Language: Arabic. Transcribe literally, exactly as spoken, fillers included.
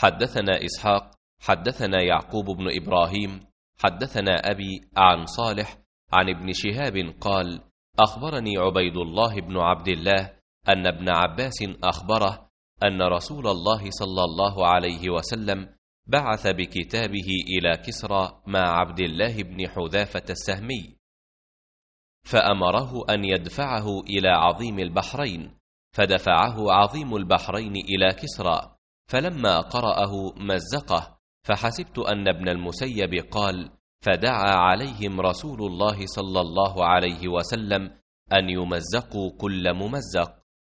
حدثنا إسحاق حدثنا يعقوب بن إبراهيم حدثنا أبي عن صالح عن ابن شهاب قال: أخبرني عبيد الله بن عبد الله أن ابن عباس أخبره أن رسول الله صلى الله عليه وسلم بعث بكتابه إلى كسرى مع عبد الله بن حذافة السهمي، فأمره أن يدفعه إلى عظيم البحرين، فدفعه عظيم البحرين إلى كسرى، فلما قرأه مزقه، فحسبت أن ابن المسيب قال: فدعا عليهم رسول الله صلى الله عليه وسلم أن يمزقوا كل ممزق.